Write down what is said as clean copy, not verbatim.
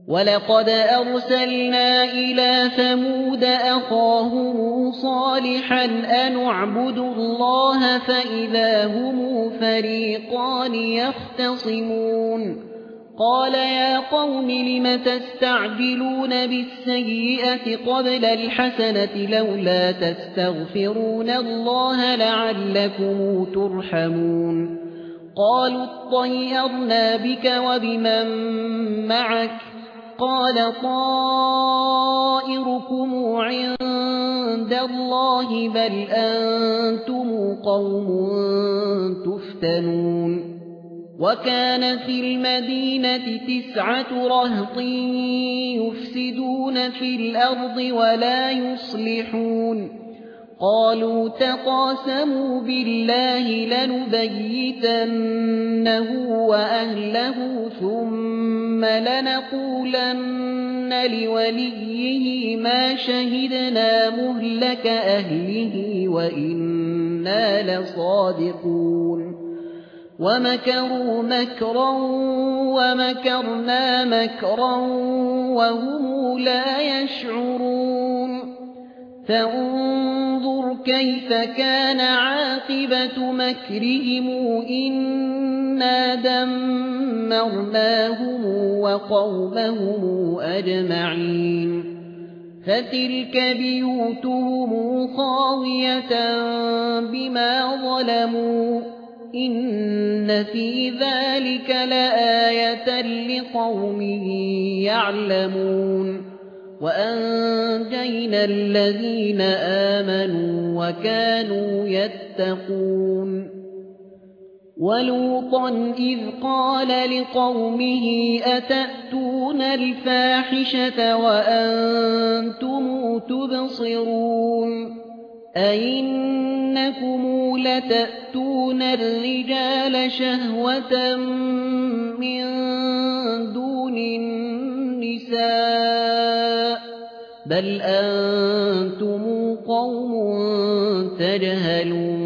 ولقد أرسلنا إلى ثمود أخاهم صالحا أن اعبدوا الله فإذا هم فريقان يختصمون قال يا قوم لم تستعجلون بالسيئة قبل الحسنة لولا تستغفرون الله لعلكم ترحمون قالوا اطيرنا بك وبمن معك قال طائركم عند الله بل أنتم قوم تفتنون وكان في المدينة 9 رهط يفسدون في الأرض ولا يصلحون قالوا تقاسموا بالله لنبيتنه وأهله ثم لنقولن لوليه ما شهدنا مهلك أهله وإنا لصادقون ومكروا مكرا ومكرنا مكرا وهم لا يشعرون فانظر كيف كان عاقبة مكرهم إنا دمرناهم وقومهم أجمعين فتلك بيوتهم خاوية بما ظلموا إن في ذلك لآية لقوم يعلمون وأنجينا الذين آمنوا وكانوا يتقون ولوطا إذ قال لقومه أتأتون الفاحشة وأنتم تبصرون أئنكم لتأتون الرجال شهوة من دون النساء بل أنتم قوم تجهلون